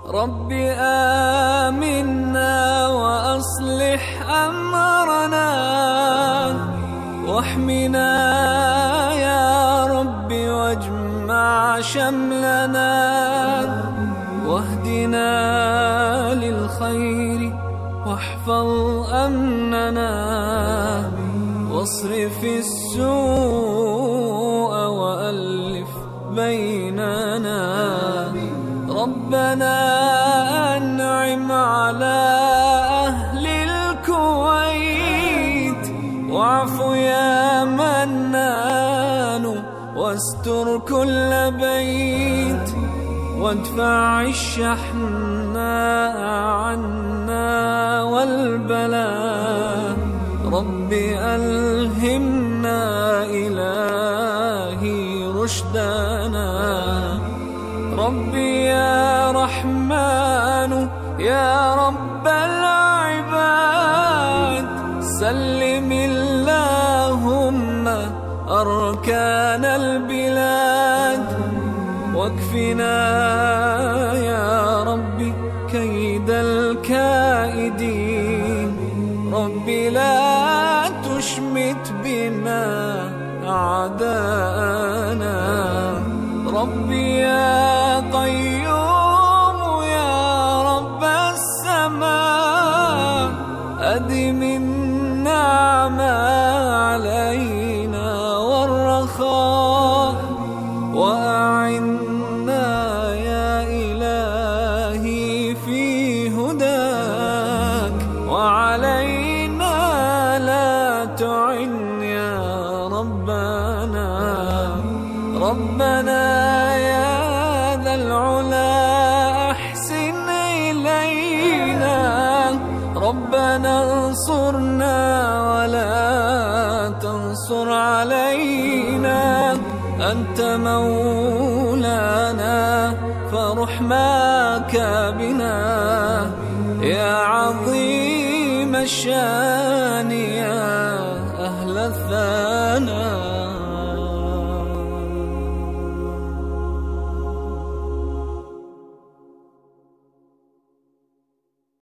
رب آمنا وأصلح أمرنا واحمنا يا رب واجمع شملنا واهدنا للخير واحفظ أمننا واصرف السوء وألف بيننا ربنا أنعم على أهل الكويت واعف يا منان واستر كل بيت وادفع الشحن عنا والبلاء رب ألهمنا إلهي رشدنا ربي يا رحمن يا رب العباد سلم اللهم أركان البلاد واكفنا يا ربي كيد الكائدين ربي لا تشمت بنا أعداءنا ربي يا قيوم يا رب السماء أدم النعمة علينا والرخاء وأعنا يا إلهي في هداك وعلينا لا تعن يا ربنا ربنا يا ذا العلا أحسن إلينا ربنا انصرنا ولا تنصر علينا أنت مولانا فرحماك بنا يا عظيم الشان يا أهل الثناء